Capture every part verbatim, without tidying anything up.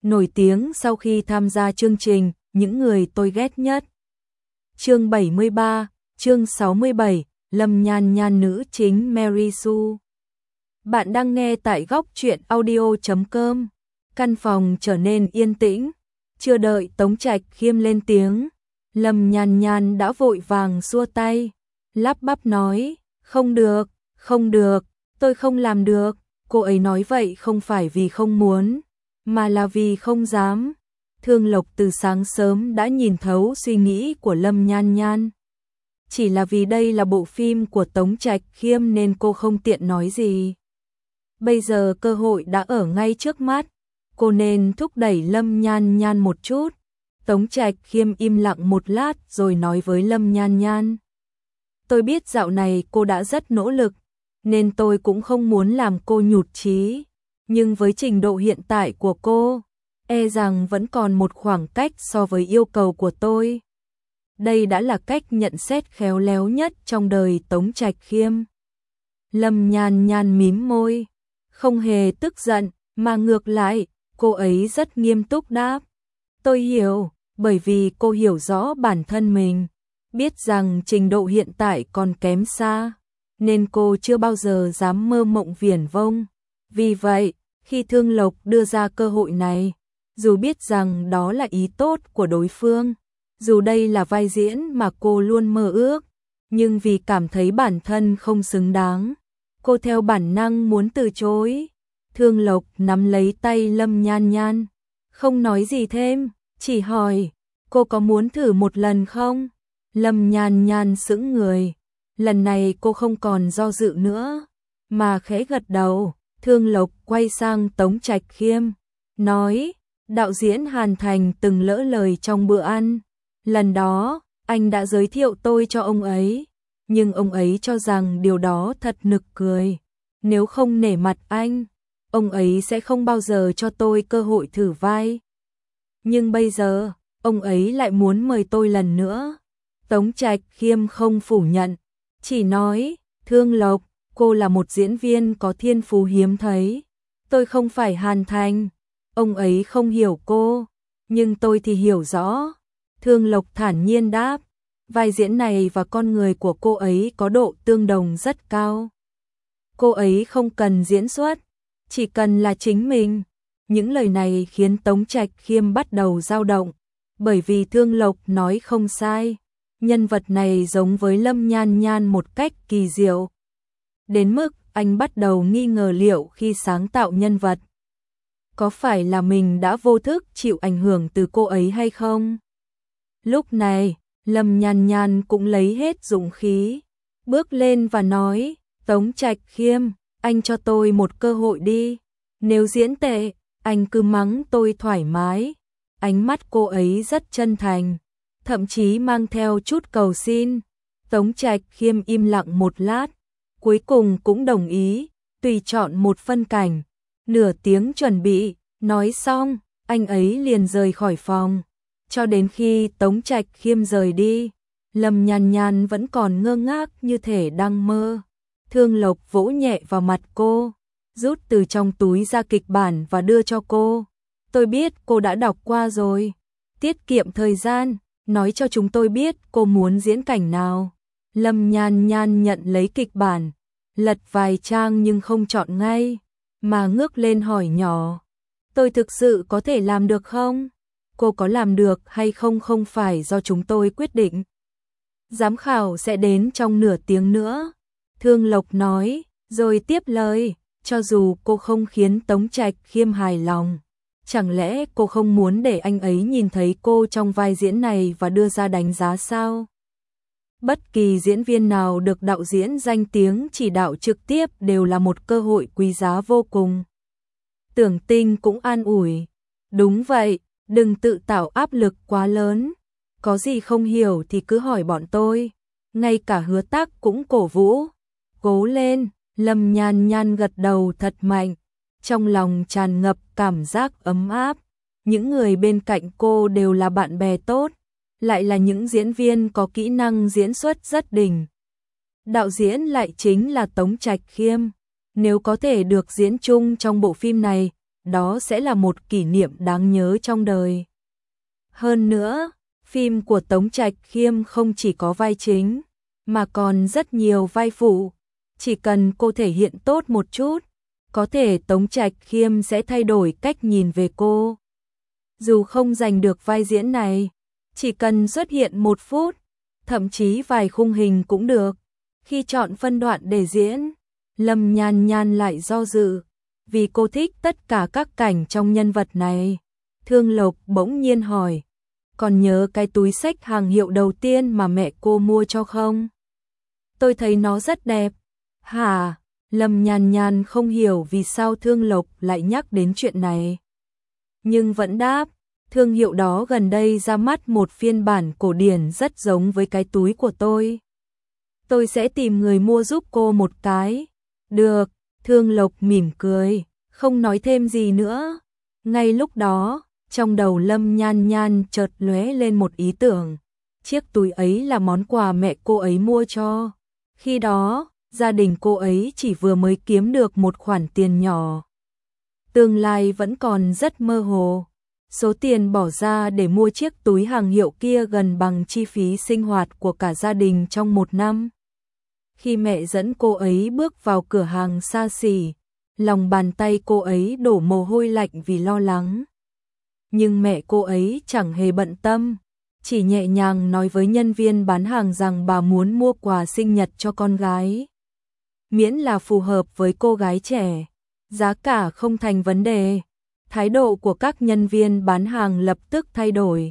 nổi tiếng sau khi tham gia chương trình Những người tôi ghét nhất. Chương bảy mươi ba, chương sáu mươi bảy, Lâm Nhan Nhan nữ chính Mary Sue. Bạn đang nghe tại góc truyện audio chấm com. Căn phòng trở nên yên tĩnh, chưa đợi Tống Trạch Khiêm lên tiếng, Lâm Nhan Nhan đã vội vàng xua tay, lắp bắp nói, không được, không được, tôi không làm được. Cô ấy nói vậy không phải vì không muốn, mà là vì không dám. Thương Lộc từ sáng sớm đã nhìn thấu suy nghĩ của Lâm Nhan Nhan. Chỉ là vì đây là bộ phim của Tống Trạch Khiêm nên cô không tiện nói gì. Bây giờ cơ hội đã ở ngay trước mắt, cô nên thúc đẩy Lâm Nhan Nhan một chút. Tống Trạch Khiêm im lặng một lát rồi nói với Lâm Nhan Nhan. Tôi biết dạo này cô đã rất nỗ lực, nên tôi cũng không muốn làm cô nhụt chí. Nhưng với trình độ hiện tại của cô, e rằng vẫn còn một khoảng cách so với yêu cầu của tôi. Đây đã là cách nhận xét khéo léo nhất trong đời Tống Trạch Khiêm. Lâm Nhan Nhan mím môi, không hề tức giận, mà ngược lại, cô ấy rất nghiêm túc đáp. Tôi hiểu, bởi vì cô hiểu rõ bản thân mình, biết rằng trình độ hiện tại còn kém xa, nên cô chưa bao giờ dám mơ mộng viển vông. Vì vậy, khi Thương Lộc đưa ra cơ hội này, dù biết rằng đó là ý tốt của đối phương, dù đây là vai diễn mà cô luôn mơ ước, nhưng vì cảm thấy bản thân không xứng đáng, cô theo bản năng muốn từ chối. Thương Lộc nắm lấy tay Lâm Nhan Nhan, không nói gì thêm, chỉ hỏi, cô có muốn thử một lần không? Lâm Nhan Nhan sững người, lần này cô không còn do dự nữa, mà khẽ gật đầu. Thương Lộc quay sang Tống Trạch Khiêm, nói, đạo diễn Hàn Thành từng lỡ lời trong bữa ăn. Lần đó, anh đã giới thiệu tôi cho ông ấy, nhưng ông ấy cho rằng điều đó thật nực cười. Nếu không nể mặt anh, ông ấy sẽ không bao giờ cho tôi cơ hội thử vai. Nhưng bây giờ, ông ấy lại muốn mời tôi lần nữa. Tống Trạch Khiêm không phủ nhận, chỉ nói, Thương Lộc, cô là một diễn viên có thiên phú hiếm thấy. Tôi không phải Hàn Thành, ông ấy không hiểu cô, nhưng tôi thì hiểu rõ. Thương Lộc thản nhiên đáp, vai diễn này và con người của cô ấy có độ tương đồng rất cao. Cô ấy không cần diễn xuất, chỉ cần là chính mình. Những lời này khiến Tống Trạch Khiêm bắt đầu dao động, bởi vì Thương Lộc nói không sai, nhân vật này giống với Lâm Nhan Nhan một cách kỳ diệu. Đến mức anh bắt đầu nghi ngờ liệu khi sáng tạo nhân vật, có phải là mình đã vô thức chịu ảnh hưởng từ cô ấy hay không? Lúc này, Lâm Nhan Nhan cũng lấy hết dũng khí, bước lên và nói, Tống Trạch Khiêm, anh cho tôi một cơ hội đi. Nếu diễn tệ, anh cứ mắng tôi thoải mái. Ánh mắt cô ấy rất chân thành, thậm chí mang theo chút cầu xin. Tống Trạch Khiêm im lặng một lát, cuối cùng cũng đồng ý, tùy chọn một phân cảnh. Nửa tiếng chuẩn bị, nói xong, anh ấy liền rời khỏi phòng. Cho đến khi Tống Trạch Khiêm rời đi, Lâm Nhan Nhan vẫn còn ngơ ngác như thể đang mơ. Thương Lộc vỗ nhẹ vào mặt cô, rút từ trong túi ra kịch bản và đưa cho cô. Tôi biết cô đã đọc qua rồi. Tiết kiệm thời gian, nói cho chúng tôi biết cô muốn diễn cảnh nào. Lâm Nhan Nhan nhận lấy kịch bản, lật vài trang nhưng không chọn ngay, mà ngước lên hỏi nhỏ. Tôi thực sự có thể làm được không? Cô có làm được hay không không phải do chúng tôi quyết định. Giám khảo sẽ đến trong nửa tiếng nữa. Thương Lộc nói, rồi tiếp lời, cho dù cô không khiến Tống Trạch Khiêm hài lòng, chẳng lẽ cô không muốn để anh ấy nhìn thấy cô trong vai diễn này và đưa ra đánh giá sao? Bất kỳ diễn viên nào được đạo diễn danh tiếng chỉ đạo trực tiếp đều là một cơ hội quý giá vô cùng. Tưởng Tinh cũng an ủi, đúng vậy, đừng tự tạo áp lực quá lớn, có gì không hiểu thì cứ hỏi bọn tôi. Ngay cả Hứa Tác cũng cổ vũ, cố lên. Lâm Nhan Nhan gật đầu thật mạnh, trong lòng tràn ngập cảm giác ấm áp. Những người bên cạnh cô đều là bạn bè tốt, lại là những diễn viên có kỹ năng diễn xuất rất đỉnh. Đạo diễn lại chính là Tống Trạch Khiêm. Nếu có thể được diễn chung trong bộ phim này, đó sẽ là một kỷ niệm đáng nhớ trong đời. Hơn nữa, phim của Tống Trạch Khiêm không chỉ có vai chính, mà còn rất nhiều vai phụ. Chỉ cần cô thể hiện tốt một chút, có thể Tống Trạch Khiêm sẽ thay đổi cách nhìn về cô. Dù không giành được vai diễn này, chỉ cần xuất hiện một phút, thậm chí vài khung hình cũng được. Khi chọn phân đoạn để diễn, Lâm Nhan Nhan lại do dự, vì cô thích tất cả các cảnh trong nhân vật này. Thương Lộc bỗng nhiên hỏi, còn nhớ cái túi xách hàng hiệu đầu tiên mà mẹ cô mua cho không? Tôi thấy nó rất đẹp. Hả? Lâm Nhan Nhan không hiểu vì sao Thương Lộc lại nhắc đến chuyện này. Nhưng vẫn đáp, thương hiệu đó gần đây ra mắt một phiên bản cổ điển rất giống với cái túi của tôi. Tôi sẽ tìm người mua giúp cô một cái. Được, Thương Lộc mỉm cười, không nói thêm gì nữa. Ngay lúc đó, trong đầu Lâm Nhan Nhan chợt lóe lên một ý tưởng. Chiếc túi ấy là món quà mẹ cô ấy mua cho. Khi đó, gia đình cô ấy chỉ vừa mới kiếm được một khoản tiền nhỏ. Tương lai vẫn còn rất mơ hồ. Số tiền bỏ ra để mua chiếc túi hàng hiệu kia gần bằng chi phí sinh hoạt của cả gia đình trong một năm. Khi mẹ dẫn cô ấy bước vào cửa hàng xa xỉ, lòng bàn tay cô ấy đổ mồ hôi lạnh vì lo lắng. Nhưng mẹ cô ấy chẳng hề bận tâm, chỉ nhẹ nhàng nói với nhân viên bán hàng rằng bà muốn mua quà sinh nhật cho con gái. Miễn là phù hợp với cô gái trẻ, giá cả không thành vấn đề. Thái độ của các nhân viên bán hàng lập tức thay đổi.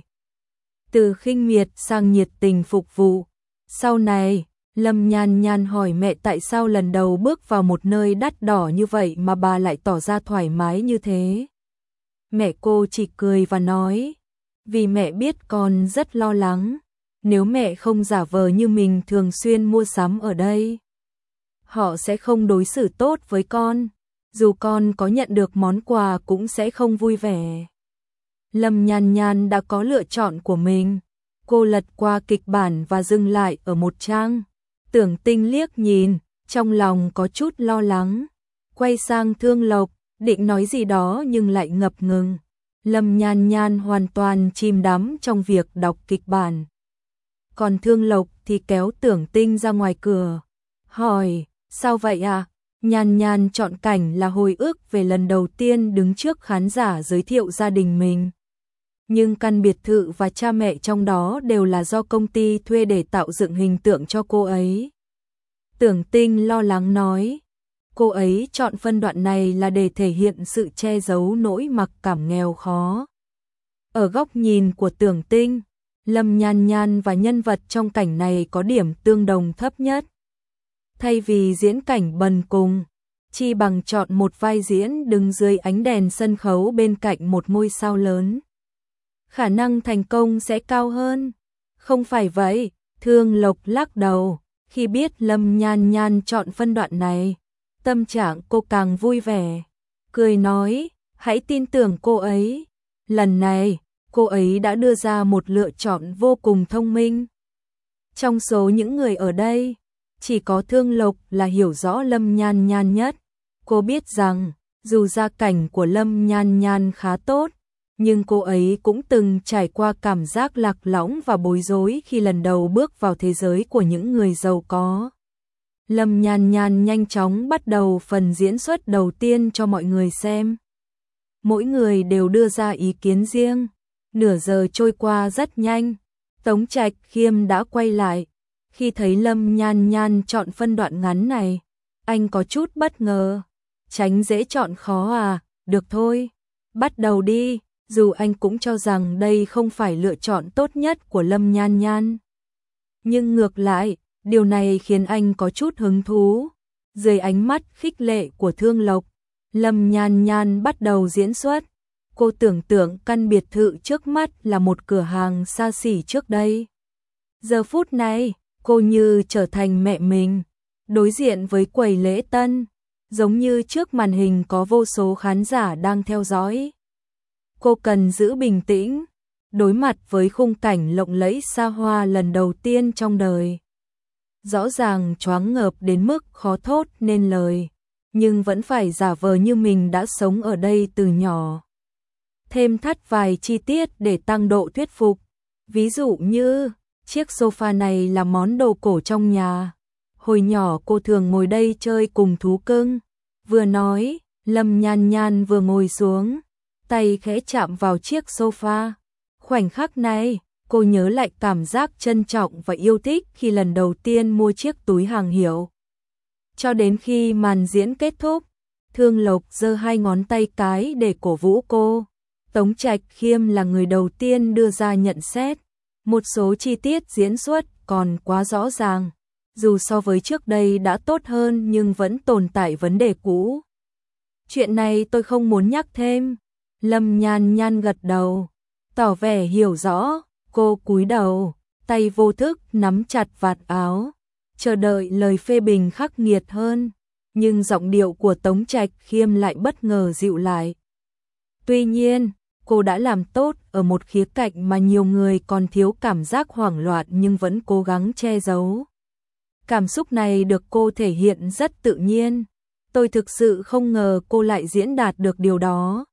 Từ khinh miệt sang nhiệt tình phục vụ. Sau này, Lâm Nhan Nhan hỏi mẹ tại sao lần đầu bước vào một nơi đắt đỏ như vậy mà bà lại tỏ ra thoải mái như thế. Mẹ cô chỉ cười và nói, vì mẹ biết con rất lo lắng, nếu mẹ không giả vờ như mình thường xuyên mua sắm ở đây, họ sẽ không đối xử tốt với con, dù con có nhận được món quà cũng sẽ không vui vẻ. Lâm Nhan Nhan đã có lựa chọn của mình, cô lật qua kịch bản và dừng lại ở một trang. Tưởng Tinh liếc nhìn, trong lòng có chút lo lắng, quay sang Thương Lộc, định nói gì đó nhưng lại ngập ngừng. Lâm Nhan Nhan hoàn toàn chìm đắm trong việc đọc kịch bản. Còn Thương Lộc thì kéo Tưởng Tinh ra ngoài cửa, hỏi, sao vậy à? Nhan Nhan chọn cảnh là hồi ức về lần đầu tiên đứng trước khán giả giới thiệu gia đình mình. Nhưng căn biệt thự và cha mẹ trong đó đều là do công ty thuê để tạo dựng hình tượng cho cô ấy. Tưởng Tinh lo lắng nói, cô ấy chọn phân đoạn này là để thể hiện sự che giấu nỗi mặc cảm nghèo khó. Ở góc nhìn của Tưởng Tinh, Lâm Nhan Nhan và nhân vật trong cảnh này có điểm tương đồng thấp nhất. Thay vì diễn cảnh bần cùng, chi bằng chọn một vai diễn đứng dưới ánh đèn sân khấu bên cạnh một ngôi sao lớn. Khả năng thành công sẽ cao hơn. Không phải vậy, Thương Lộc lắc đầu, khi biết Lâm Nhan Nhan chọn phân đoạn này, tâm trạng cô càng vui vẻ, cười nói, hãy tin tưởng cô ấy. Lần này, cô ấy đã đưa ra một lựa chọn vô cùng thông minh. Trong số những người ở đây, chỉ có Thương Lộc là hiểu rõ Lâm Nhan Nhan nhất. Cô biết rằng, dù gia cảnh của Lâm Nhan Nhan khá tốt, nhưng cô ấy cũng từng trải qua cảm giác lạc lõng và bối rối khi lần đầu bước vào thế giới của những người giàu có. Lâm Nhan Nhan nhanh chóng bắt đầu phần diễn xuất đầu tiên cho mọi người xem. Mỗi người đều đưa ra ý kiến riêng. Nửa giờ trôi qua rất nhanh, Tống Trạch Khiêm đã quay lại. Khi thấy Lâm Nhan Nhan chọn phân đoạn ngắn này, anh có chút bất ngờ. Tránh dễ chọn khó à, được thôi, bắt đầu đi. Dù anh cũng cho rằng đây không phải lựa chọn tốt nhất của Lâm Nhan Nhan. Nhưng ngược lại, điều này khiến anh có chút hứng thú. Dưới ánh mắt khích lệ của Thương Lộc, Lâm Nhan Nhan bắt đầu diễn xuất. Cô tưởng tượng căn biệt thự trước mắt là một cửa hàng xa xỉ trước đây. Giờ phút này, cô như trở thành mẹ mình, đối diện với quầy lễ tân, giống như trước màn hình có vô số khán giả đang theo dõi. Cô cần giữ bình tĩnh, đối mặt với khung cảnh lộng lẫy xa hoa lần đầu tiên trong đời. Rõ ràng choáng ngợp đến mức khó thốt nên lời, nhưng vẫn phải giả vờ như mình đã sống ở đây từ nhỏ. Thêm thắt vài chi tiết để tăng độ thuyết phục. Ví dụ như, chiếc sofa này là món đồ cổ trong nhà. Hồi nhỏ cô thường ngồi đây chơi cùng thú cưng. Vừa nói, Lâm Nhan Nhan vừa ngồi xuống, tay khẽ chạm vào chiếc sofa. Khoảnh khắc này, cô nhớ lại cảm giác trân trọng và yêu thích khi lần đầu tiên mua chiếc túi hàng hiệu. Cho đến khi màn diễn kết thúc, Thương Lộc giơ hai ngón tay cái để cổ vũ cô. Tống Trạch Khiêm là người đầu tiên đưa ra nhận xét. Một số chi tiết diễn xuất còn quá rõ ràng. Dù so với trước đây đã tốt hơn nhưng vẫn tồn tại vấn đề cũ. Chuyện này tôi không muốn nhắc thêm. Lâm Nhan Nhan gật đầu, tỏ vẻ hiểu rõ. Cô cúi đầu, tay vô thức nắm chặt vạt áo, chờ đợi lời phê bình khắc nghiệt hơn. Nhưng giọng điệu của Tống Trạch Khiêm lại bất ngờ dịu lại. Tuy nhiên, cô đã làm tốt ở một khía cạnh mà nhiều người còn thiếu cảm giác hoảng loạn nhưng vẫn cố gắng che giấu. Cảm xúc này được cô thể hiện rất tự nhiên. Tôi thực sự không ngờ cô lại diễn đạt được điều đó.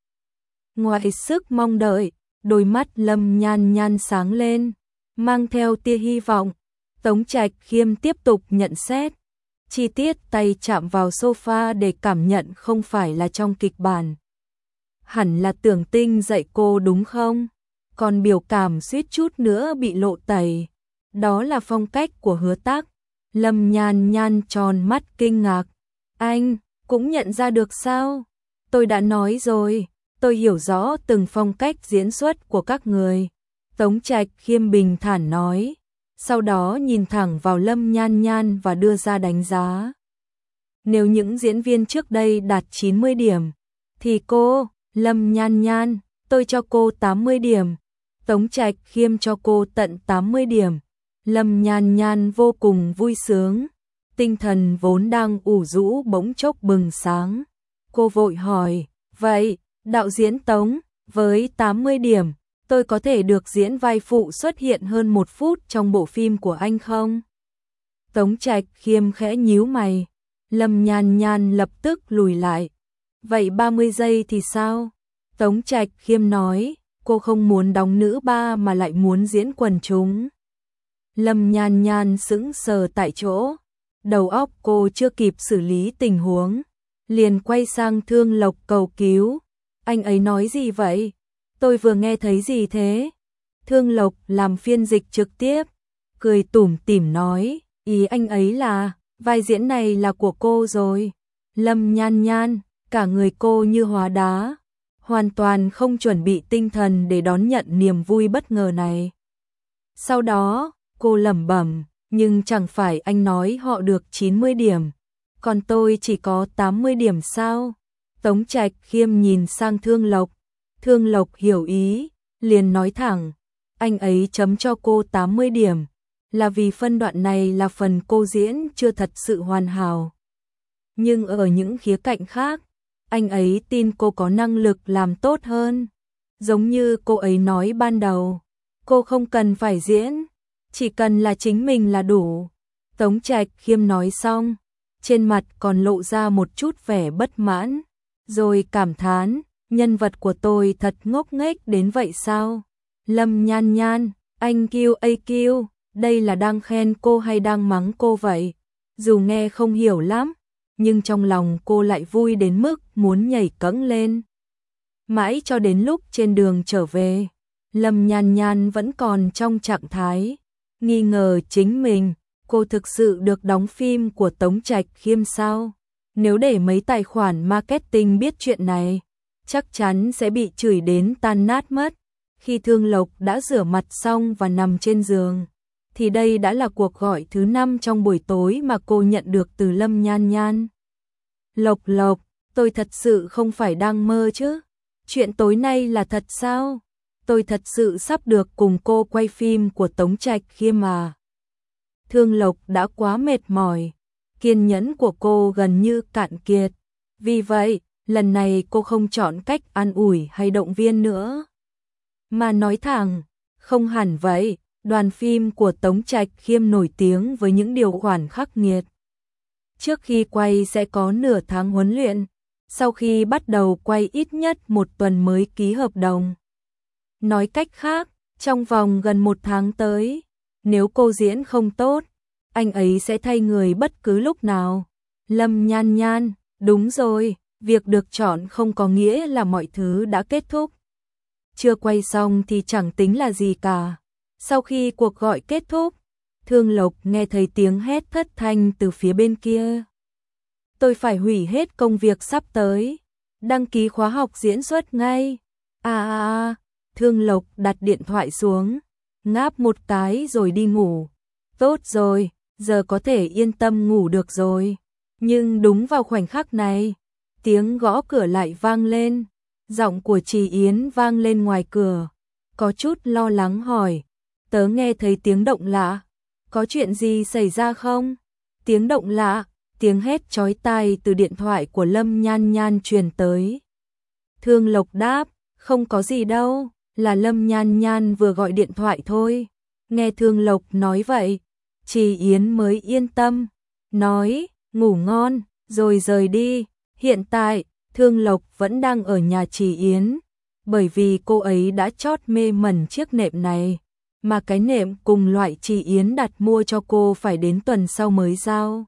Ngoài sức mong đợi, đôi mắt Lâm Nhan Nhan sáng lên, mang theo tia hy vọng. Tống Trạch Khiêm tiếp tục nhận xét. Chi tiết tay chạm vào sofa để cảm nhận không phải là trong kịch bản. Hẳn là Tưởng Tinh dạy cô đúng không? Còn biểu cảm suýt chút nữa bị lộ tẩy. Đó là phong cách của Hứa Tắc. Lâm Nhan Nhan tròn mắt kinh ngạc. Anh cũng nhận ra được sao? Tôi đã nói rồi, tôi hiểu rõ từng phong cách diễn xuất của các người. Tống Trạch Khiêm bình thản nói, sau đó nhìn thẳng vào Lâm Nhan Nhan và đưa ra đánh giá. Nếu những diễn viên trước đây đạt chín mươi điểm, thì cô, Lâm Nhan Nhan, tôi cho cô tám mươi điểm. Tống Trạch Khiêm cho cô tận tám mươi điểm. Lâm Nhan Nhan vô cùng vui sướng, tinh thần vốn đang ủ rũ bỗng chốc bừng sáng. Cô vội hỏi, vậy, đạo diễn Tống, với tám mươi điểm, tôi có thể được diễn vai phụ xuất hiện hơn một phút trong bộ phim của anh không? Tống Trạch Khiêm khẽ nhíu mày. Lâm Nhan Nhan lập tức lùi lại. Vậy ba mươi giây thì sao? Tống Trạch Khiêm nói, cô không muốn đóng nữ ba mà lại muốn diễn quần chúng. Lâm Nhan Nhan sững sờ tại chỗ, đầu óc cô chưa kịp xử lý tình huống, liền quay sang Thương Lộc cầu cứu. Anh ấy nói gì vậy? Tôi vừa nghe thấy gì thế? Thương Lộc làm phiên dịch trực tiếp, cười tủm tỉm nói, ý anh ấy là, vai diễn này là của cô rồi. Lâm Nhan Nhan, cả người cô như hóa đá, hoàn toàn không chuẩn bị tinh thần để đón nhận niềm vui bất ngờ này. Sau đó, cô lẩm bẩm, nhưng chẳng phải anh nói họ được chín mươi điểm, còn tôi chỉ có tám mươi điểm sao? Tống Trạch Khiêm nhìn sang Thương Lộc, Thương Lộc hiểu ý, liền nói thẳng, anh ấy chấm cho cô tám mươi điểm, là vì phân đoạn này là phần cô diễn chưa thật sự hoàn hảo. Nhưng ở những khía cạnh khác, anh ấy tin cô có năng lực làm tốt hơn. Giống như cô ấy nói ban đầu, cô không cần phải diễn, chỉ cần là chính mình là đủ. Tống Trạch Khiêm nói xong, trên mặt còn lộ ra một chút vẻ bất mãn, rồi cảm thán, nhân vật của tôi thật ngốc nghếch đến vậy sao? Lâm Nhan Nhan, anh kêu a kêu, đây là đang khen cô hay đang mắng cô vậy? Dù nghe không hiểu lắm, nhưng trong lòng cô lại vui đến mức muốn nhảy cẫng lên. Mãi cho đến lúc trên đường trở về, Lâm Nhan Nhan vẫn còn trong trạng thái nghi ngờ chính mình, cô thực sự được đóng phim của Tống Trạch Khiêm sao? Nếu để mấy tài khoản marketing biết chuyện này, chắc chắn sẽ bị chửi đến tan nát mất. Khi Thương Lộc đã rửa mặt xong và nằm trên giường, thì đây đã là cuộc gọi thứ năm trong buổi tối mà cô nhận được từ Lâm Nhan Nhan. Lộc Lộc, tôi thật sự không phải đang mơ chứ? Chuyện tối nay là thật sao? Tôi thật sự sắp được cùng cô quay phim của Tống Trạch Khiêm mà. Thương Lộc đã quá mệt mỏi, kiên nhẫn của cô gần như cạn kiệt. Vì vậy, lần này cô không chọn cách an ủi hay động viên nữa, mà nói thẳng, không hẳn vậy, đoàn phim của Tống Trạch Khiêm nổi tiếng với những điều khoản khắc nghiệt. Trước khi quay sẽ có nửa tháng huấn luyện, sau khi bắt đầu quay ít nhất một tuần mới ký hợp đồng. Nói cách khác, trong vòng gần một tháng tới, nếu cô diễn không tốt, anh ấy sẽ thay người bất cứ lúc nào. Lâm Nhan Nhan, đúng rồi, việc được chọn không có nghĩa là mọi thứ đã kết thúc. Chưa quay xong thì chẳng tính là gì cả. Sau khi cuộc gọi kết thúc, Thương Lộc nghe thấy tiếng hét thất thanh từ phía bên kia. Tôi phải hủy hết công việc sắp tới, đăng ký khóa học diễn xuất ngay. À à à, Thương Lộc đặt điện thoại xuống, ngáp một cái rồi đi ngủ. Tốt rồi, giờ có thể yên tâm ngủ được rồi. Nhưng đúng vào khoảnh khắc này, tiếng gõ cửa lại vang lên. Giọng của Trì Yến vang lên ngoài cửa, có chút lo lắng hỏi, tớ nghe thấy tiếng động lạ, có chuyện gì xảy ra không? Tiếng động lạ, tiếng hét chói tai từ điện thoại của Lâm Nhan Nhan truyền tới. Thương Lộc đáp, không có gì đâu, là Lâm Nhan Nhan vừa gọi điện thoại thôi. Nghe Thương Lộc nói vậy, Trì Yến mới yên tâm, nói, ngủ ngon, rồi rời đi. Hiện tại, Thương Lộc vẫn đang ở nhà Trì Yến, bởi vì cô ấy đã chót mê mẩn chiếc nệm này, mà cái nệm cùng loại Trì Yến đặt mua cho cô phải đến tuần sau mới giao.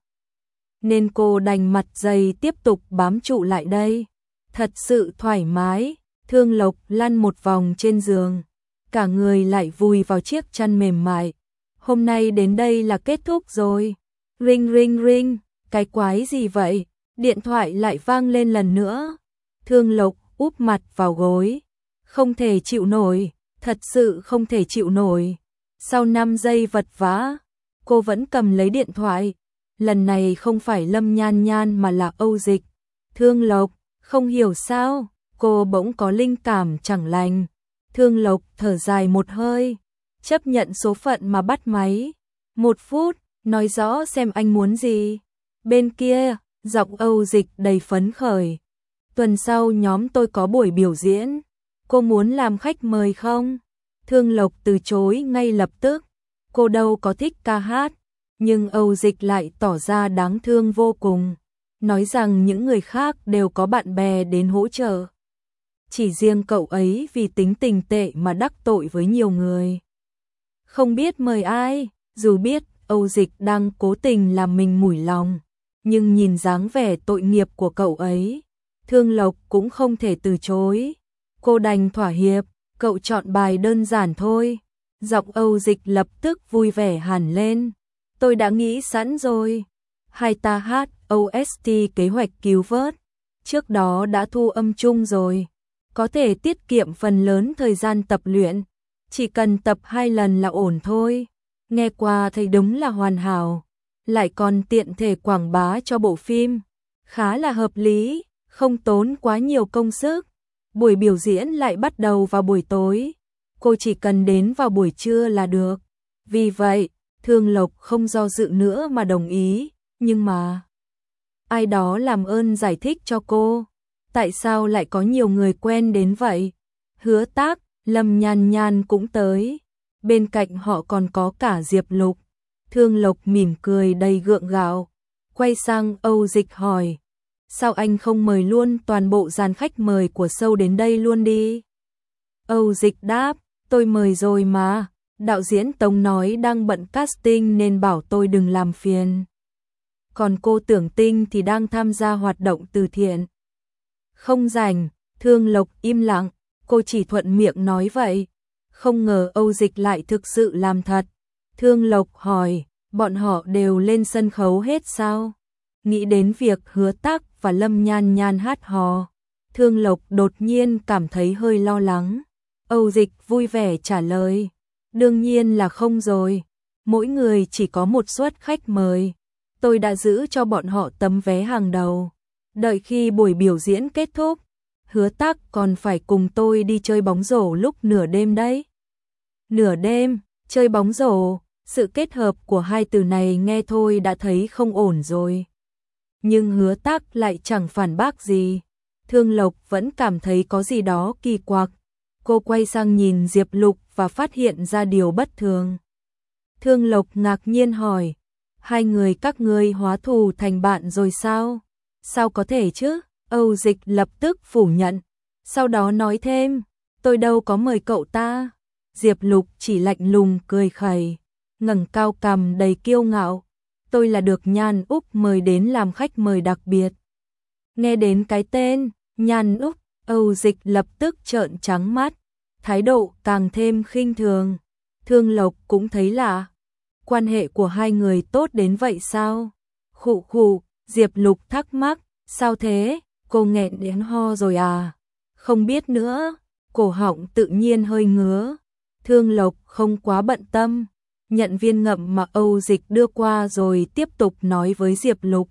Nên cô đành mặt dày tiếp tục bám trụ lại đây. Thật sự thoải mái, Thương Lộc lăn một vòng trên giường, cả người lại vùi vào chiếc chăn mềm mại. Hôm nay đến đây là kết thúc rồi. Ring ring ring, cái quái gì vậy? Điện thoại lại vang lên lần nữa. Thương Lộc úp mặt vào gối, không thể chịu nổi, thật sự không thể chịu nổi. Sau năm giây vật vã, cô vẫn cầm lấy điện thoại. Lần này không phải Lâm Nhan Nhan mà là Âu Dịch. Thương Lộc, không hiểu sao, cô bỗng có linh cảm chẳng lành. Thương Lộc thở dài một hơi, chấp nhận số phận mà bắt máy. Một phút, nói rõ xem anh muốn gì. Bên kia, giọng Âu Dịch đầy phấn khởi. Tuần sau nhóm tôi có buổi biểu diễn, cô muốn làm khách mời không? Thương Lộc từ chối ngay lập tức, cô đâu có thích ca hát, nhưng Âu Dịch lại tỏ ra đáng thương vô cùng, nói rằng những người khác đều có bạn bè đến hỗ trợ. Chỉ riêng cậu ấy vì tính tình tệ mà đắc tội với nhiều người. Không biết mời ai, dù biết Âu Dịch đang cố tình làm mình mủi lòng, nhưng nhìn dáng vẻ tội nghiệp của cậu ấy, Thương Lộc cũng không thể từ chối. Cô đành thỏa hiệp, cậu chọn bài đơn giản thôi. Giọng Âu Dịch lập tức vui vẻ hẳn lên. Tôi đã nghĩ sẵn rồi. Hai ta hát ô ét tê kế hoạch cứu vớt. Trước đó đã thu âm chung rồi. Có thể tiết kiệm phần lớn thời gian tập luyện. Chỉ cần tập hai lần là ổn thôi. Nghe qua thấy đúng là hoàn hảo. Lại còn tiện thể quảng bá cho bộ phim. Khá là hợp lý, không tốn quá nhiều công sức. Buổi biểu diễn lại bắt đầu vào buổi tối. Cô chỉ cần đến vào buổi trưa là được. Vì vậy, Thương Lộc không do dự nữa mà đồng ý. Nhưng mà, ai đó làm ơn giải thích cho cô. Tại sao lại có nhiều người quen đến vậy? Hứa Tác, Lâm Nhan Nhan cũng tới. Bên cạnh họ còn có cả Diệp Lục. Thương Lộc mỉm cười đầy gượng gạo. Quay sang Âu Dịch hỏi. Sao anh không mời luôn toàn bộ dàn khách mời của show đến đây luôn đi? Âu Dịch đáp, tôi mời rồi mà. Đạo diễn Tống nói đang bận casting nên bảo tôi đừng làm phiền. Còn cô Tưởng Tinh thì đang tham gia hoạt động từ thiện. Không rảnh, Thương Lộc im lặng, cô chỉ thuận miệng nói vậy. Không ngờ Âu Dịch lại thực sự làm thật. Thương Lộc hỏi, bọn họ đều lên sân khấu hết sao? Nghĩ đến việc Hứa Tác và Lâm Nhan Nhan hát hò, Thương Lộc đột nhiên cảm thấy hơi lo lắng. Âu Dịch vui vẻ trả lời, đương nhiên là không rồi. Mỗi người chỉ có một suất khách mời. Tôi đã giữ cho bọn họ tấm vé hàng đầu. Đợi khi buổi biểu diễn kết thúc, Hứa Tác còn phải cùng tôi đi chơi bóng rổ lúc nửa đêm đấy. Nửa đêm, chơi bóng rổ, sự kết hợp của hai từ này nghe thôi đã thấy không ổn rồi. Nhưng Hứa Tác lại chẳng phản bác gì. Thương Lộc vẫn cảm thấy có gì đó kỳ quặc. Cô quay sang nhìn Diệp Lục và phát hiện ra điều bất thường. Thương Lộc ngạc nhiên hỏi, Hai người các ngươi hóa thù thành bạn rồi sao? Sao có thể chứ? Âu Dịch lập tức phủ nhận. Sau đó nói thêm, tôi đâu có mời cậu ta. Diệp Lục chỉ lạnh lùng cười khẩy, ngẩng cao cằm đầy kiêu ngạo. Tôi là được Nhan Úc mời đến làm khách mời đặc biệt. Nghe đến cái tên, Nhan Úc, Âu Dịch lập tức trợn trắng mắt, thái độ càng thêm khinh thường. Thương Lộc cũng thấy lạ. Quan hệ của hai người tốt đến vậy sao? Khụ khụ, Diệp Lục thắc mắc, sao thế? Cô nghẹn đến ho rồi à? Không biết nữa, cổ họng tự nhiên hơi ngứa. Thương Lộc không quá bận tâm, nhận viên ngậm mà Âu Dịch đưa qua rồi tiếp tục nói với Diệp Lục.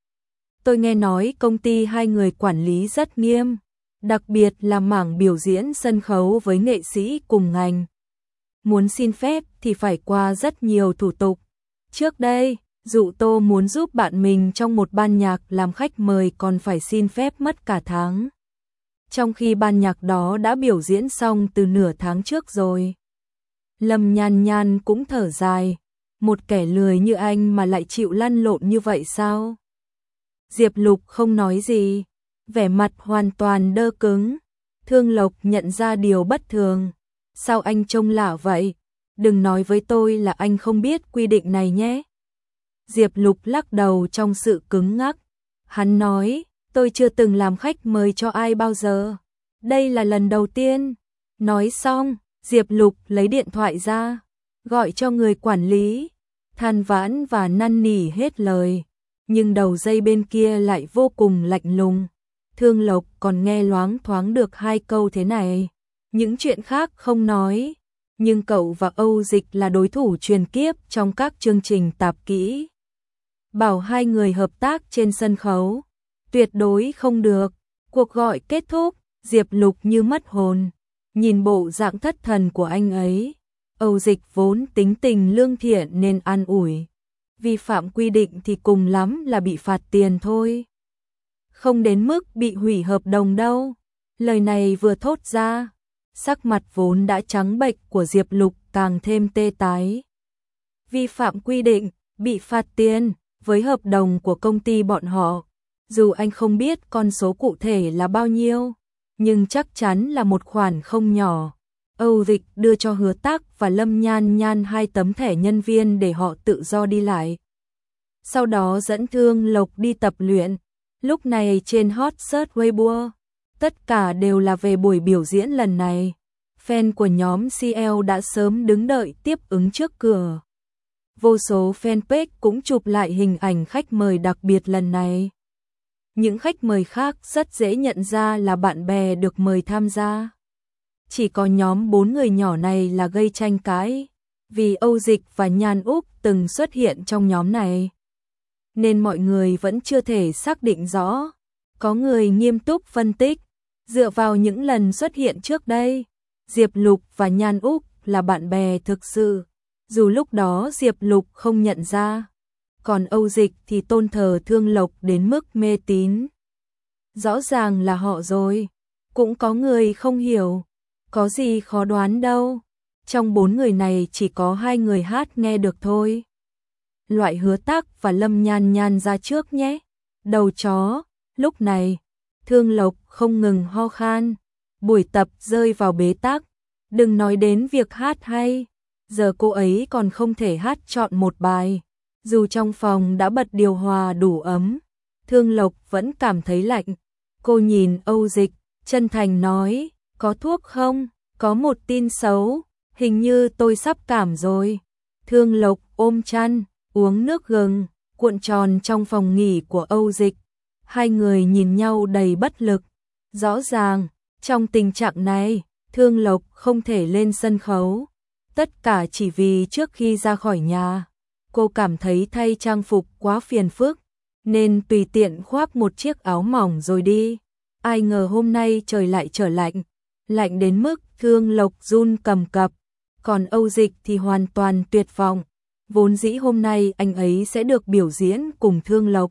Tôi nghe nói công ty hai người quản lý rất nghiêm, đặc biệt là mảng biểu diễn sân khấu với nghệ sĩ cùng ngành. Muốn xin phép thì phải qua rất nhiều thủ tục. Trước đây, Dụ Tô muốn giúp bạn mình trong một ban nhạc làm khách mời còn phải xin phép mất cả tháng. Trong khi ban nhạc đó đã biểu diễn xong từ nửa tháng trước rồi. Lâm Nhan Nhan cũng thở dài, một kẻ lười như anh mà lại chịu lăn lộn như vậy sao? Diệp Lục không nói gì, vẻ mặt hoàn toàn đơ cứng. Thương Lộc nhận ra điều bất thường. Sao anh trông lạ vậy? Đừng nói với tôi là anh không biết quy định này nhé. Diệp Lục lắc đầu trong sự cứng ngắc. Hắn nói, tôi chưa từng làm khách mời cho ai bao giờ. Đây là lần đầu tiên. Nói xong, Diệp Lục lấy điện thoại ra, gọi cho người quản lý, than vãn và năn nỉ hết lời. Nhưng đầu dây bên kia lại vô cùng lạnh lùng. Thương Lộc còn nghe loáng thoáng được hai câu thế này. Những chuyện khác không nói, nhưng cậu và Âu Dịch là đối thủ truyền kiếp trong các chương trình tạp kỹ. Bảo hai người hợp tác trên sân khấu, tuyệt đối không được. Cuộc gọi kết thúc, Diệp Lục như mất hồn, nhìn bộ dạng thất thần của anh ấy. Âu Dịch vốn tính tình lương thiện nên an ủi. Vi phạm quy định thì cùng lắm là bị phạt tiền thôi. Không đến mức bị hủy hợp đồng đâu. Lời này vừa thốt ra, sắc mặt vốn đã trắng bệch của Diệp Lục càng thêm tê tái. Vi phạm quy định, bị phạt tiền, với hợp đồng của công ty bọn họ. Dù anh không biết con số cụ thể là bao nhiêu, nhưng chắc chắn là một khoản không nhỏ. Âu Dịch đưa cho Hứa Tắc và Lâm Nhan Nhan hai tấm thẻ nhân viên để họ tự do đi lại. Sau đó dẫn Thương Lộc đi tập luyện. Lúc này trên hot search Weibo, tất cả đều là về buổi biểu diễn lần này. Fan của nhóm xê lờ đã sớm đứng đợi tiếp ứng trước cửa. Vô số fanpage cũng chụp lại hình ảnh khách mời đặc biệt lần này. Những khách mời khác rất dễ nhận ra là bạn bè được mời tham gia. Chỉ có nhóm bốn người nhỏ này là gây tranh cãi, vì Âu Dịch và Nhan Úc từng xuất hiện trong nhóm này. Nên mọi người vẫn chưa thể xác định rõ. Có người nghiêm túc phân tích, dựa vào những lần xuất hiện trước đây, Diệp Lục và Nhan Úc là bạn bè thực sự, dù lúc đó Diệp Lục không nhận ra. Còn Âu Dịch thì tôn thờ Thương Lộc đến mức mê tín. Rõ ràng là họ rồi. Cũng có người không hiểu, có gì khó đoán đâu. Trong bốn người này chỉ có hai người hát nghe được thôi. Loại Hứa Tắc và Lâm Nhan Nhan ra trước nhé. Đầu chó. Lúc này, Thương Lộc không ngừng ho khan. Buổi tập rơi vào bế tắc. Đừng nói đến việc hát hay. Giờ cô ấy còn không thể hát trọn một bài. Dù trong phòng đã bật điều hòa đủ ấm, Thương Lộc vẫn cảm thấy lạnh. Cô nhìn Âu Dịch, chân thành nói, có thuốc không? Có một tin xấu, hình như tôi sắp cảm rồi. Thương Lộc ôm chăn, uống nước gừng, cuộn tròn trong phòng nghỉ của Âu Dịch. Hai người nhìn nhau đầy bất lực. Rõ ràng, trong tình trạng này, Thương Lộc không thể lên sân khấu. Tất cả chỉ vì trước khi ra khỏi nhà, cô cảm thấy thay trang phục quá phiền phức, nên tùy tiện khoác một chiếc áo mỏng rồi đi. Ai ngờ hôm nay trời lại trở lạnh, lạnh đến mức Thương Lộc run cầm cập. Còn Âu Dịch thì hoàn toàn tuyệt vọng. Vốn dĩ hôm nay anh ấy sẽ được biểu diễn cùng Thương Lộc,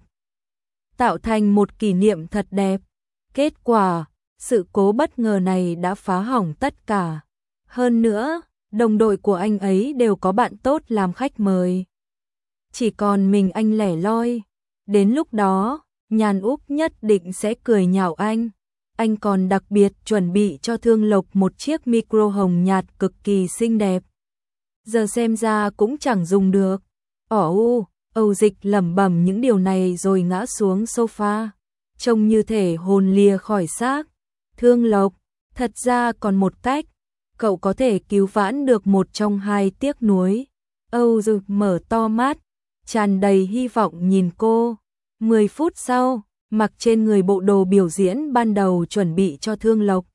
tạo thành một kỷ niệm thật đẹp. Kết quả, sự cố bất ngờ này đã phá hỏng tất cả. Hơn nữa, đồng đội của anh ấy đều có bạn tốt làm khách mời. chỉ còn mình anh lẻ loi. Đến lúc đó, Nhan Úc nhất định sẽ cười nhạo anh. Anh còn đặc biệt chuẩn bị cho Thương Lộc một chiếc micro hồng nhạt cực kỳ xinh đẹp. Giờ xem ra cũng chẳng dùng được. Ỏ u, Âu Dịch lẩm bẩm những điều này rồi ngã xuống sofa, trông như thể hồn lìa khỏi xác. Thương Lộc, thật ra còn một cách, cậu có thể cứu vãn được một trong hai tiếc nuối. Âu Dịch mở to mắt, tràn đầy hy vọng nhìn cô. Mười phút sau, mặc trên người bộ đồ biểu diễn ban đầu chuẩn bị cho Thương Lộc.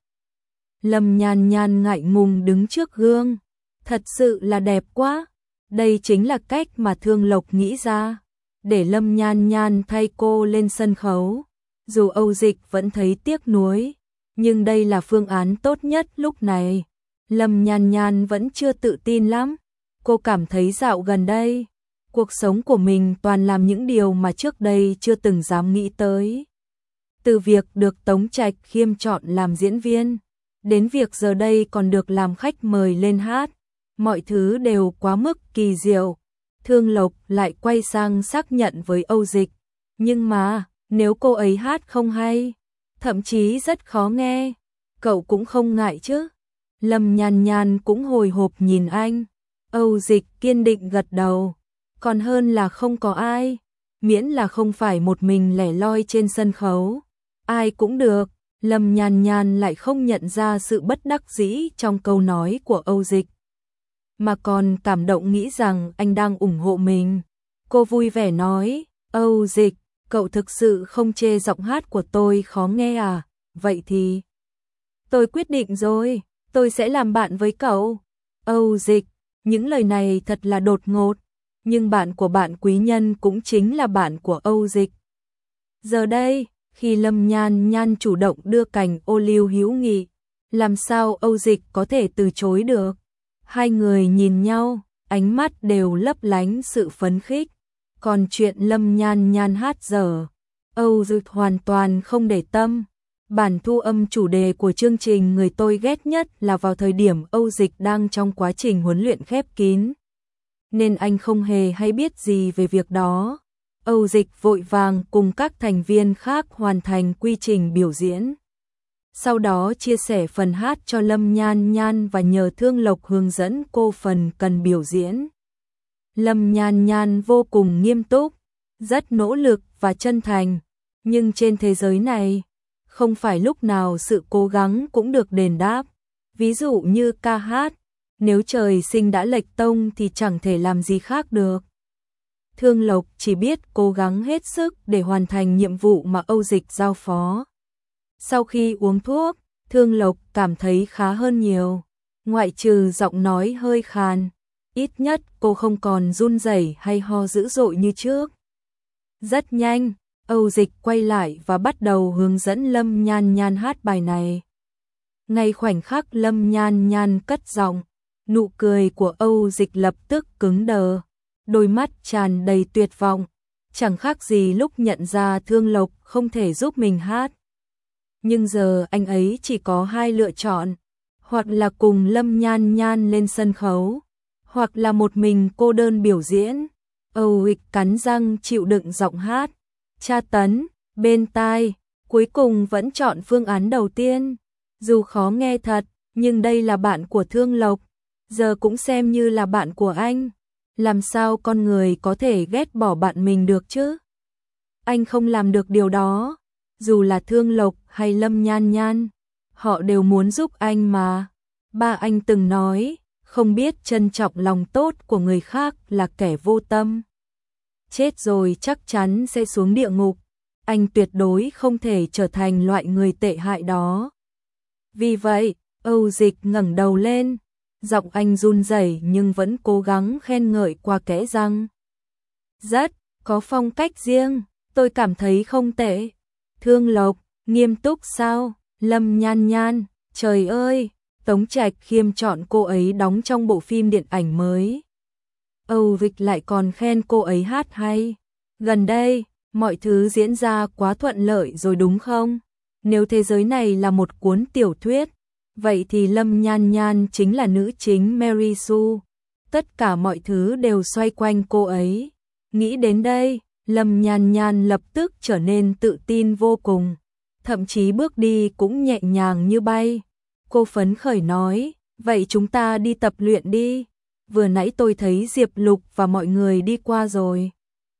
Lâm Nhan Nhan ngại ngùng đứng trước gương. Thật sự là đẹp quá. Đây chính là cách mà Thương Lộc nghĩ ra, để Lâm Nhan Nhan thay cô lên sân khấu. Dù Âu Dịch vẫn thấy tiếc nuối, nhưng đây là phương án tốt nhất lúc này. Lâm Nhan Nhan vẫn chưa tự tin lắm. Cô cảm thấy dạo gần đây, cuộc sống của mình toàn làm những điều mà trước đây chưa từng dám nghĩ tới. Từ việc được Tống Trạch Khiêm chọn làm diễn viên, đến việc giờ đây còn được làm khách mời lên hát. Mọi thứ đều quá mức kỳ diệu. Thương Lộc lại quay sang xác nhận với Âu Dịch. Nhưng mà, nếu cô ấy hát không hay, thậm chí rất khó nghe, cậu cũng không ngại chứ? Lâm Nhan Nhan cũng hồi hộp nhìn anh. Âu Dịch kiên định gật đầu. Còn hơn là không có ai, miễn là không phải một mình lẻ loi trên sân khấu. Ai cũng được. Lâm Nhan Nhan lại không nhận ra sự bất đắc dĩ trong câu nói của Âu Dịch, mà còn cảm động nghĩ rằng anh đang ủng hộ mình. Cô vui vẻ nói, Âu Dịch, cậu thực sự không chê giọng hát của tôi khó nghe à? Vậy thì tôi quyết định rồi, tôi sẽ làm bạn với cậu. Âu Dịch, những lời này thật là đột ngột, nhưng bạn của bạn Quý Nhân cũng chính là bạn của Âu Dịch. Giờ đây, khi Lâm Nhan Nhan chủ động đưa cành ô liu hữu nghị, làm sao Âu Dịch có thể từ chối được? Hai người nhìn nhau, ánh mắt đều lấp lánh sự phấn khích. Còn chuyện Lâm Nhan Nhan hát dở, Âu Dịch hoàn toàn không để tâm. Bản thu âm chủ đề của chương trình Người Tôi Ghét Nhất là vào thời điểm Âu Dịch đang trong quá trình huấn luyện khép kín, nên anh không hề hay biết gì về việc đó. Âu Dịch vội vàng cùng các thành viên khác hoàn thành quy trình biểu diễn. Sau đó chia sẻ phần hát cho Lâm Nhan Nhan và nhờ Thương Lộc hướng dẫn cô phần cần biểu diễn. Lâm Nhan Nhan vô cùng nghiêm túc, rất nỗ lực và chân thành, nhưng trên thế giới này, không phải lúc nào sự cố gắng cũng được đền đáp. Ví dụ như ca hát, nếu trời sinh đã lệch tông thì chẳng thể làm gì khác được. Thương Lộc chỉ biết cố gắng hết sức để hoàn thành nhiệm vụ mà Âu Dịch giao phó. Sau khi uống thuốc, Thương Lộc cảm thấy khá hơn nhiều, ngoại trừ giọng nói hơi khàn, ít nhất cô không còn run rẩy hay ho dữ dội như trước. Rất nhanh, Âu Dịch quay lại và bắt đầu hướng dẫn Lâm Nhan Nhan hát bài này. Ngay khoảnh khắc Lâm Nhan Nhan cất giọng, nụ cười của Âu Dịch lập tức cứng đờ, đôi mắt tràn đầy tuyệt vọng, chẳng khác gì lúc nhận ra Thương Lộc không thể giúp mình hát. Nhưng giờ anh ấy chỉ có hai lựa chọn, hoặc là cùng Lâm Nhan Nhan lên sân khấu, hoặc là một mình cô đơn biểu diễn. Âu Dịch cắn răng chịu đựng giọng hát, tra tấn, bên tai, cuối cùng vẫn chọn phương án đầu tiên. Dù khó nghe thật, nhưng đây là bạn của Thương Lộc, giờ cũng xem như là bạn của anh. Làm sao con người có thể ghét bỏ bạn mình được chứ? Anh không làm được điều đó. Dù là Thương Lộc hay Lâm Nhan Nhan, họ đều muốn giúp anh mà. Ba anh từng nói, không biết trân trọng lòng tốt của người khác là kẻ vô tâm. Chết rồi chắc chắn sẽ xuống địa ngục. Anh tuyệt đối không thể trở thành loại người tệ hại đó. Vì vậy, Âu Dịch ngẩng đầu lên, giọng anh run rẩy nhưng vẫn cố gắng khen ngợi qua kẽ răng. Rất có phong cách riêng, tôi cảm thấy không tệ. Thương Lộc, nghiêm túc sao? Lâm Nhan Nhan, trời ơi, Tống Trạch Khiêm chọn cô ấy đóng trong bộ phim điện ảnh mới. Âu Dịch lại còn khen cô ấy hát hay. Gần đây, mọi thứ diễn ra quá thuận lợi rồi đúng không? Nếu thế giới này là một cuốn tiểu thuyết, vậy thì Lâm Nhan Nhan chính là nữ chính Mary Sue. Tất cả mọi thứ đều xoay quanh cô ấy. Nghĩ đến đây, Lâm Nhan Nhan lập tức trở nên tự tin vô cùng, thậm chí bước đi cũng nhẹ nhàng như bay. Cô phấn khởi nói, vậy chúng ta đi tập luyện đi, vừa nãy tôi thấy Diệp Lục và mọi người đi qua rồi.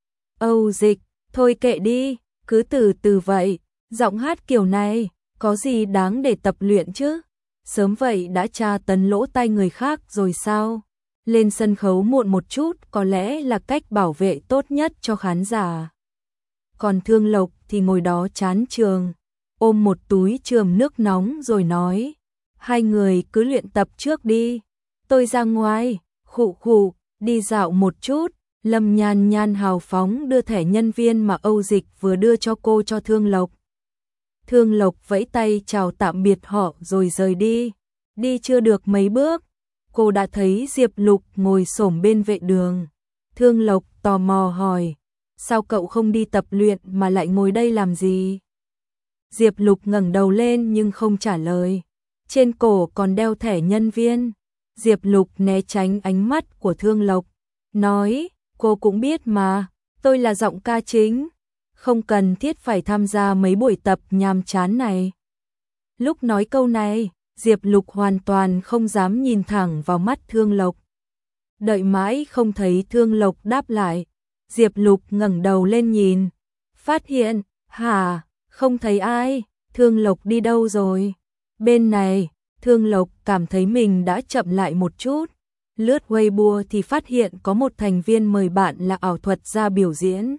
Âu Dịch, thôi kệ đi, cứ từ từ vậy, giọng hát kiểu này, có gì đáng để tập luyện chứ? Sớm vậy đã tra tấn lỗ tai người khác rồi sao? Lên sân khấu muộn một chút có lẽ là cách bảo vệ tốt nhất cho khán giả. Còn Thương Lộc thì ngồi đó chán trường, ôm một túi chườm nước nóng rồi nói, hai người cứ luyện tập trước đi, tôi ra ngoài, khụ khụ, đi dạo một chút. Lâm Nhan Nhan hào phóng đưa thẻ nhân viên mà Âu Dịch vừa đưa cho cô cho Thương Lộc. Thương Lộc vẫy tay chào tạm biệt họ rồi rời đi. Đi chưa được mấy bước, cô đã thấy Diệp Lục ngồi xổm bên vệ đường. Thương Lộc tò mò hỏi, sao cậu không đi tập luyện mà lại ngồi đây làm gì? Diệp Lục ngẩng đầu lên nhưng không trả lời. Trên cổ còn đeo thẻ nhân viên. Diệp Lục né tránh ánh mắt của Thương Lộc, nói, cô cũng biết mà, tôi là giọng ca chính, không cần thiết phải tham gia mấy buổi tập nhàm chán này. Lúc nói câu này, Diệp Lục hoàn toàn không dám nhìn thẳng vào mắt Thương Lộc. Đợi mãi không thấy Thương Lộc đáp lại, Diệp Lục ngẩng đầu lên nhìn, phát hiện, hả, không thấy ai, Thương Lộc đi đâu rồi? Bên này, Thương Lộc cảm thấy mình đã chậm lại một chút. Lướt Weibo thì phát hiện có một thành viên mời bạn là ảo thuật gia biểu diễn.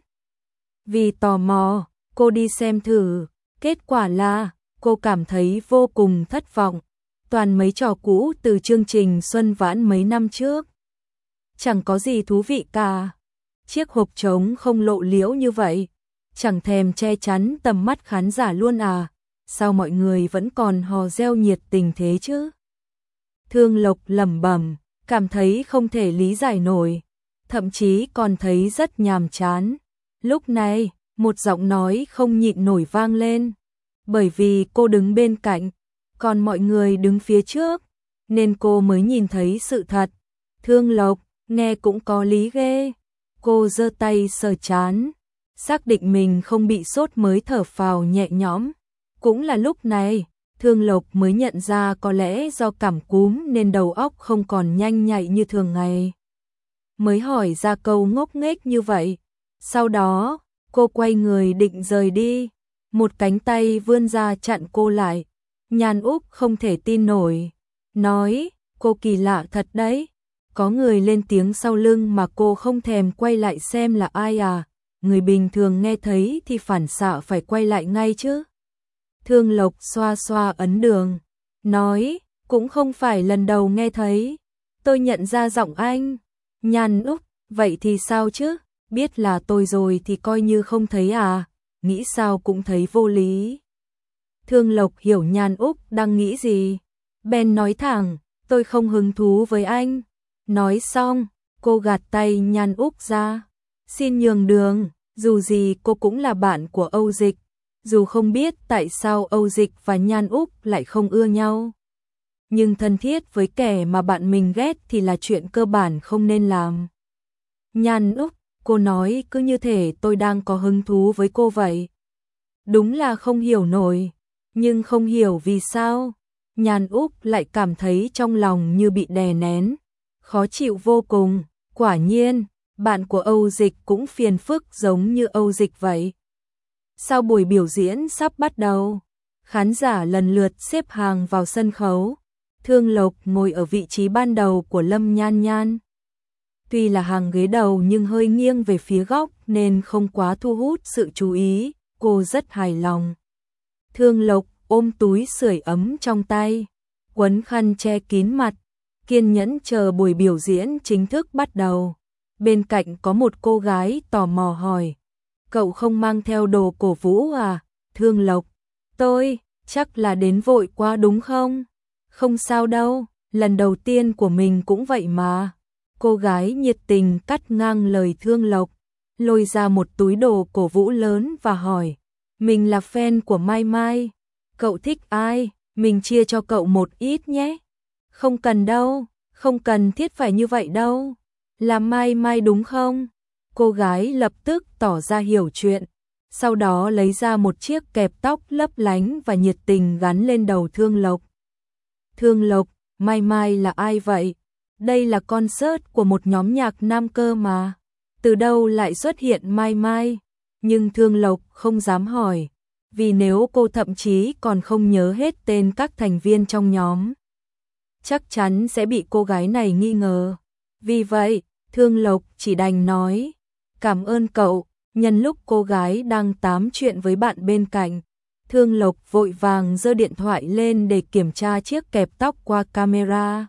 Vì tò mò, cô đi xem thử, kết quả là cô cảm thấy vô cùng thất vọng. Toàn mấy trò cũ từ chương trình Xuân Vãn mấy năm trước. Chẳng có gì thú vị cả. Chiếc hộp trống không lộ liễu như vậy, chẳng thèm che chắn tầm mắt khán giả luôn à, sao mọi người vẫn còn hò reo nhiệt tình thế chứ? Thương Lộc lẩm bẩm, cảm thấy không thể lý giải nổi, thậm chí còn thấy rất nhàm chán. Lúc này, một giọng nói không nhịn nổi vang lên, bởi vì cô đứng bên cạnh, còn mọi người đứng phía trước, nên cô mới nhìn thấy sự thật. Thương Lộc, nghe cũng có lý ghê. Cô giơ tay sờ trán, xác định mình không bị sốt mới thở phào nhẹ nhõm. Cũng là lúc này, Thương Lộc mới nhận ra có lẽ do cảm cúm nên đầu óc không còn nhanh nhạy như thường ngày. Mới hỏi ra câu ngốc nghếch như vậy. Sau đó, cô quay người định rời đi. Một cánh tay vươn ra chặn cô lại. Nhan Úc không thể tin nổi. Nói, cô kỳ lạ thật đấy. Có người lên tiếng sau lưng mà cô không thèm quay lại xem là ai à. Người bình thường nghe thấy thì phản xạ phải quay lại ngay chứ. Thương Lộc xoa xoa ấn đường, nói, cũng không phải lần đầu nghe thấy, tôi nhận ra giọng anh. Nhan Úc, vậy thì sao chứ, biết là tôi rồi thì coi như không thấy à, nghĩ sao cũng thấy vô lý. Thương Lộc hiểu Nhan Úc đang nghĩ gì, bèn nói thẳng, tôi không hứng thú với anh. Nói xong, cô gạt tay Nhan Úc ra, xin nhường đường, dù gì cô cũng là bạn của Âu Dịch. Dù không biết tại sao Âu Dịch và Nhan Úc lại không ưa nhau, nhưng thân thiết với kẻ mà bạn mình ghét thì là chuyện cơ bản không nên làm. Nhan Úc, cô nói cứ như thể tôi đang có hứng thú với cô vậy. Đúng là không hiểu nổi, nhưng không hiểu vì sao. Nhan Úc lại cảm thấy trong lòng như bị đè nén, khó chịu vô cùng. Quả nhiên, bạn của Âu Dịch cũng phiền phức giống như Âu Dịch vậy. Sau buổi biểu diễn sắp bắt đầu, khán giả lần lượt xếp hàng vào sân khấu. Thương Lộc ngồi ở vị trí ban đầu của Lâm Nhan Nhan. Tuy là hàng ghế đầu nhưng hơi nghiêng về phía góc nên không quá thu hút sự chú ý, cô rất hài lòng. Thương Lộc ôm túi sưởi ấm trong tay, quấn khăn che kín mặt, kiên nhẫn chờ buổi biểu diễn chính thức bắt đầu. Bên cạnh có một cô gái tò mò hỏi, cậu không mang theo đồ cổ vũ à? Thương Lộc, tôi, chắc là đến vội quá đúng không? Không sao đâu, lần đầu tiên của mình cũng vậy mà. Cô gái nhiệt tình cắt ngang lời Thương Lộc, lôi ra một túi đồ cổ vũ lớn và hỏi, mình là fan của Mai Mai, cậu thích ai? Mình chia cho cậu một ít nhé. Không cần đâu, không cần thiết phải như vậy đâu. Là Mai Mai đúng không? Cô gái lập tức tỏ ra hiểu chuyện, sau đó lấy ra một chiếc kẹp tóc lấp lánh và nhiệt tình gắn lên đầu Thương Lộc. Thương Lộc, Mai Mai là ai vậy? Đây là concert của một nhóm nhạc nam cơ mà. Từ đâu lại xuất hiện Mai Mai? Nhưng Thương Lộc không dám hỏi, vì nếu cô thậm chí còn không nhớ hết tên các thành viên trong nhóm, chắc chắn sẽ bị cô gái này nghi ngờ. Vì vậy, Thương Lộc chỉ đành nói, cảm ơn cậu. Nhân lúc cô gái đang tám chuyện với bạn bên cạnh, Thương Lộc vội vàng giơ điện thoại lên để kiểm tra chiếc kẹp tóc qua camera.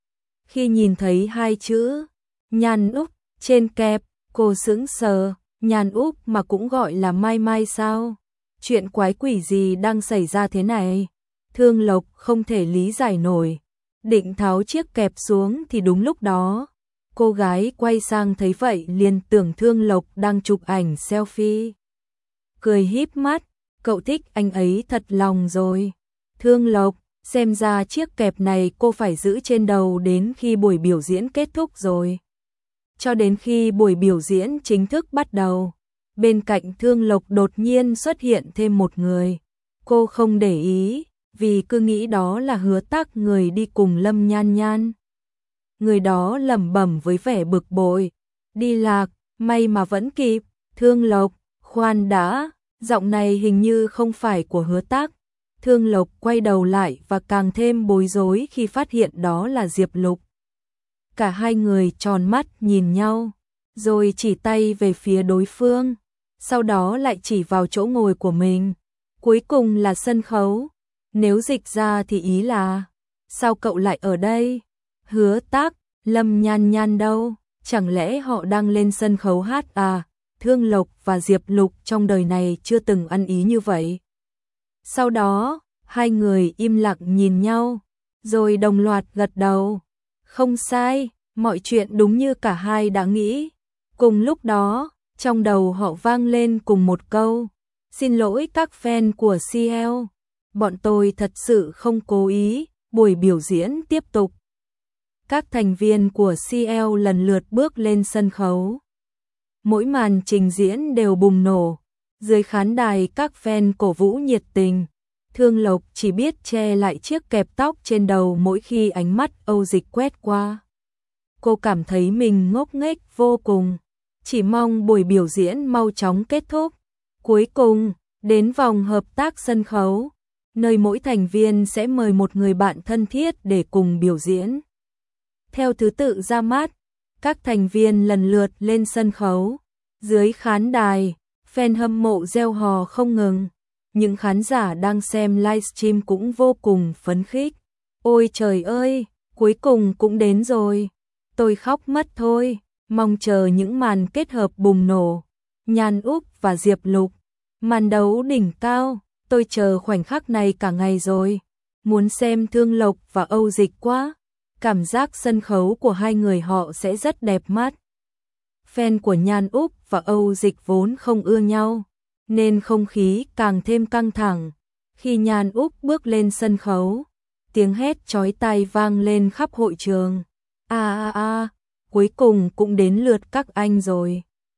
Khi nhìn thấy hai chữ Nhan Úc trên kẹp, cô sững sờ. Nhan Úc mà cũng gọi là Mai Mai sao? Chuyện quái quỷ gì đang xảy ra thế này? Thương Lộc không thể lý giải nổi. Định tháo chiếc kẹp xuống thì đúng lúc đó, cô gái quay sang thấy vậy liền tưởng Thương Lộc đang chụp ảnh selfie. Cười híp mắt, cậu thích anh ấy thật lòng rồi. Thương Lộc, xem ra chiếc kẹp này cô phải giữ trên đầu đến khi buổi biểu diễn kết thúc rồi. Cho đến khi buổi biểu diễn chính thức bắt đầu, bên cạnh Thương Lộc đột nhiên xuất hiện thêm một người. Cô không để ý, vì cứ nghĩ đó là Hứa Tắc, người đi cùng Lâm Nhan Nhan. Người đó lẩm bẩm với vẻ bực bội, đi lạc, may mà vẫn kịp. Thương Lộc, khoan đã, giọng này hình như không phải của Hứa Tắc. Thương Lộc quay đầu lại và càng thêm bối rối khi phát hiện đó là Diệp Lục. Cả hai người tròn mắt nhìn nhau, rồi chỉ tay về phía đối phương, sau đó lại chỉ vào chỗ ngồi của mình. Cuối cùng là sân khấu. Nếu dịch ra thì ý là, sao cậu lại ở đây? Hứa Tắc, Lâm Nhan Nhan đâu? Chẳng lẽ họ đang lên sân khấu hát à? Thương Lộc và Diệp Lục trong đời này chưa từng ăn ý như vậy. Sau đó, hai người im lặng nhìn nhau, rồi đồng loạt gật đầu. Không sai, mọi chuyện đúng như cả hai đã nghĩ. Cùng lúc đó, trong đầu họ vang lên cùng một câu, xin lỗi các fan của xê lờ, bọn tôi thật sự không cố ý. Buổi biểu diễn tiếp tục. Các thành viên của xê lờ lần lượt bước lên sân khấu. Mỗi màn trình diễn đều bùng nổ. Dưới khán đài các fan cổ vũ nhiệt tình. Thương Lộc chỉ biết che lại chiếc kẹp tóc trên đầu mỗi khi ánh mắt Âu Dịch quét qua. Cô cảm thấy mình ngốc nghếch vô cùng, chỉ mong buổi biểu diễn mau chóng kết thúc. Cuối cùng, đến vòng hợp tác sân khấu, nơi mỗi thành viên sẽ mời một người bạn thân thiết để cùng biểu diễn. Theo thứ tự ra mắt, các thành viên lần lượt lên sân khấu. Dưới khán đài, fan hâm mộ reo hò không ngừng. Những khán giả đang xem livestream cũng vô cùng phấn khích. Ôi trời ơi, cuối cùng cũng đến rồi. Tôi khóc mất thôi, mong chờ những màn kết hợp bùng nổ. Nhan Úc và Diệp Lục, màn đấu đỉnh cao, tôi chờ khoảnh khắc này cả ngày rồi. Muốn xem Thương Lộc và Âu Dịch quá. Cảm giác sân khấu của hai người họ sẽ rất đẹp mắt. Fan của Nhan Úc và Âu Dịch vốn không ưa nhau, nên không khí càng thêm căng thẳng. Khi Nhan Úc bước lên sân khấu, tiếng hét chói tai vang lên khắp hội trường. A a a, cuối cùng cũng đến lượt các anh rồi.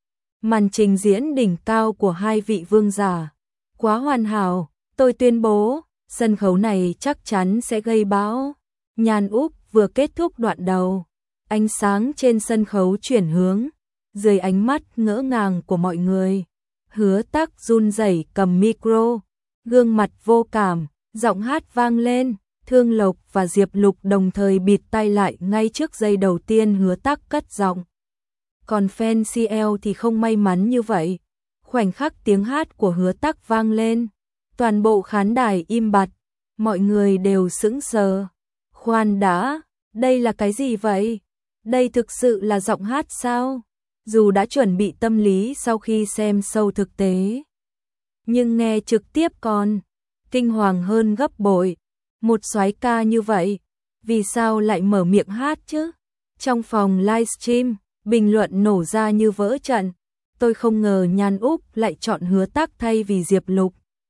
Màn trình diễn đỉnh cao của hai vị vương giả, quá hoàn hảo, tôi tuyên bố, sân khấu này chắc chắn sẽ gây bão. Nhan Úc vừa kết thúc đoạn đầu, ánh sáng trên sân khấu chuyển hướng, dưới ánh mắt ngỡ ngàng của mọi người. Hứa Tắc run rẩy cầm micro, gương mặt vô cảm, giọng hát vang lên. Thương Lộc và Diệp Lục đồng thời bịt tai lại ngay trước giây đầu tiên Hứa Tắc cất giọng. Còn fan xê lờ thì không may mắn như vậy. Khoảnh khắc tiếng hát của Hứa Tắc vang lên, toàn bộ khán đài im bặt, mọi người đều sững sờ. Khoan đã, đây là cái gì vậy? Đây thực sự là giọng hát sao? Dù đã chuẩn bị tâm lý sau khi xem show thực tế, nhưng nghe trực tiếp còn kinh hoàng hơn gấp bội. Một soái ca như vậy, vì sao lại mở miệng hát chứ? Trong phòng livestream, bình luận nổ ra như vỡ trận. Tôi không ngờ Nhan Úc lại chọn Hứa Tắc thay vì Diệp Lục.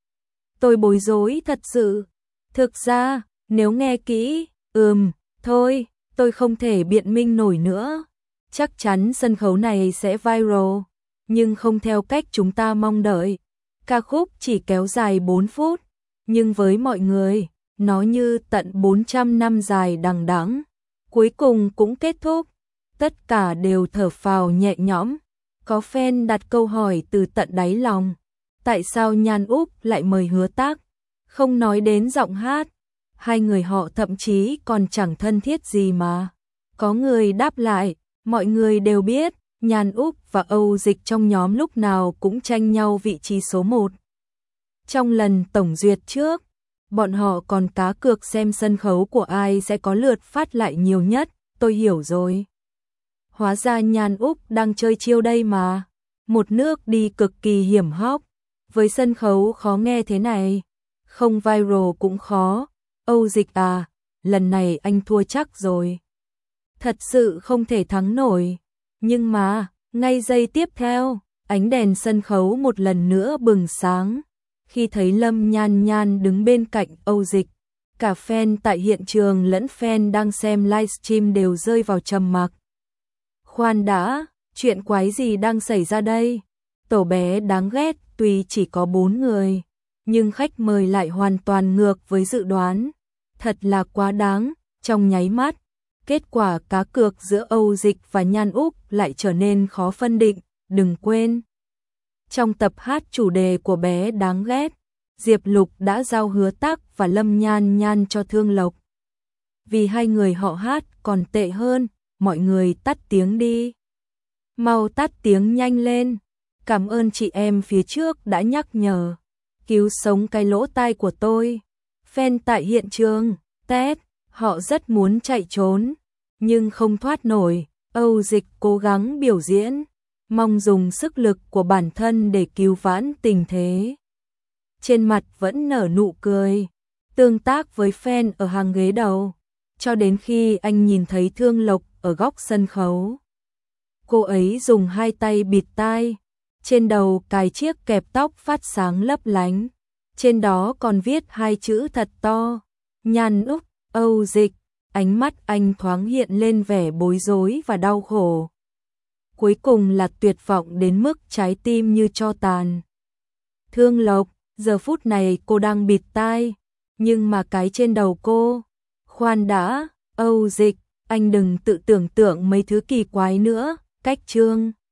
Tôi bối rối thật sự. Thực ra, nếu nghe kỹ, ừm, thôi, tôi không thể biện minh nổi nữa. Chắc chắn sân khấu này sẽ viral. nhưng không theo cách chúng ta mong đợi. Ca khúc chỉ kéo dài bốn phút, nhưng với mọi người, nó như tận bốn trăm năm dài đằng đẵng. Cuối cùng cũng kết thúc, tất cả đều thở phào nhẹ nhõm. Có fan đặt câu hỏi từ tận đáy lòng, tại sao Nhan Úc lại mời Hứa Tác, không nói đến giọng hát, hai người họ thậm chí còn chẳng thân thiết gì mà. Có người đáp lại, mọi người đều biết, Nhan Úc và Âu Dịch trong nhóm lúc nào cũng tranh nhau vị trí số một. Trong lần tổng duyệt trước, bọn họ còn cá cược xem sân khấu của ai sẽ có lượt phát lại nhiều nhất, tôi hiểu rồi. Hóa ra Nhan Úc đang chơi chiêu đây mà. Một nước đi cực kỳ hiểm hóc, với sân khấu khó nghe thế này, không viral cũng khó. Âu Dịch à, lần này anh thua chắc rồi. Thật sự không thể thắng nổi. Nhưng mà, ngay giây tiếp theo, ánh đèn sân khấu một lần nữa bừng sáng. Khi thấy Lâm Nhan Nhan đứng bên cạnh Âu Dịch, cả fan tại hiện trường lẫn fan đang xem livestream đều rơi vào trầm mặc. Khoan đã, chuyện quái gì đang xảy ra đây? Tổ bé đáng ghét tuy chỉ có bốn người, nhưng khách mời lại hoàn toàn ngược với dự đoán. Thật là quá đáng, trong nháy mắt, kết quả cá cược giữa Âu Dịch và Nhan Úc lại trở nên khó phân định. Đừng quên, trong tập hát chủ đề của bé đáng ghét, Diệp Lục đã giao Hứa Tác và Lâm Nhan Nhan cho Thương Lộc. Vì hai người họ hát còn tệ hơn, mọi người tắt tiếng đi. Mau tắt tiếng nhanh lên. Cảm ơn chị em phía trước đã nhắc nhở. Cứu sống cái lỗ tai của tôi. Fan tại hiện trường, tét, họ rất muốn chạy trốn, nhưng không thoát nổi. Âu Dịch cố gắng biểu diễn, mong dùng sức lực của bản thân để cứu vãn tình thế. Trên mặt vẫn nở nụ cười, tương tác với fan ở hàng ghế đầu, cho đến khi anh nhìn thấy Thương Lộc ở góc sân khấu. Cô ấy dùng hai tay bịt tai, trên đầu cài chiếc kẹp tóc phát sáng lấp lánh, trên đó còn viết hai chữ thật to, Nhan Úc. Âu Dịch, ánh mắt anh thoáng hiện lên vẻ bối rối và đau khổ. Cuối cùng là tuyệt vọng đến mức trái tim như tro tàn. Thương Lộc, giờ phút này cô đang bịt tai, nhưng mà cái trên đầu cô. Khoan đã, Âu Dịch, anh đừng tự tưởng tượng mấy thứ kỳ quái nữa. Cách chương